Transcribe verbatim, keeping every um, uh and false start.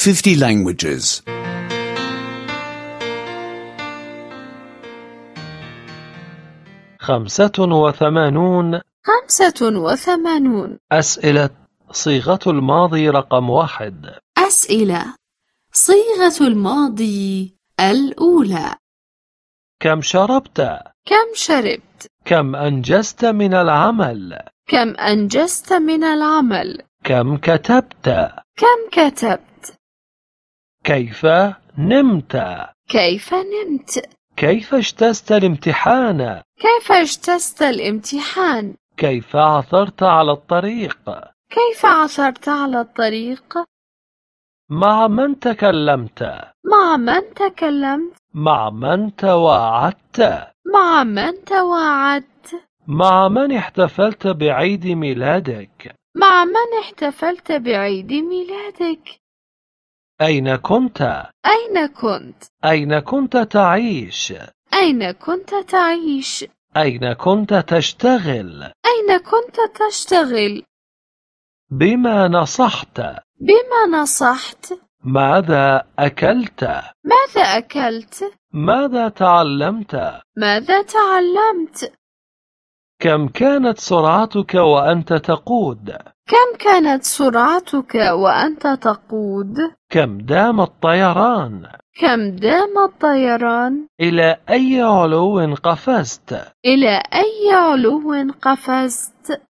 fifty languages. خمسة وثمانون. خمسة وثمانون. أسئلة صيغة الماضي رقم واحد. أسئلة صيغة الماضي الأولى. كم شربت؟ كم شربت؟ كم أنجزت من العمل؟ كم أنجزت من العمل؟ كم كتبت؟ كم كتبت؟ كيف نمت؟ كيف نمت؟ كيف اجتزت الامتحان؟ كيف اجتزت الامتحان؟ كيف عثرت على الطريق؟ كيف عثرت على الطريق؟ مع من تكلمت؟ مع من تكلمت؟ مع من تواعدت؟ مع من تواعدت؟ مع من احتفلت بعيد ميلادك؟ مع من احتفلت بعيد ميلادك؟ أين كنت؟ أين كنت؟ أين كنت تعيش؟ أين كنت تعيش؟ أين كنت تشتغل؟ أين كنت تشتغل؟ بما نصحت؟ بما نصحت؟ ماذا أكلت؟ ماذا أكلت؟ ماذا تعلمت؟ ماذا تعلمت؟ كم كانت سرعتك وأنت تقود؟ كم كانت سرعتك وأنت تقود؟ كم دام الطيران؟ كم دام الطيران؟ إلى أي علو قفزت؟ إلى أي علو قفزت؟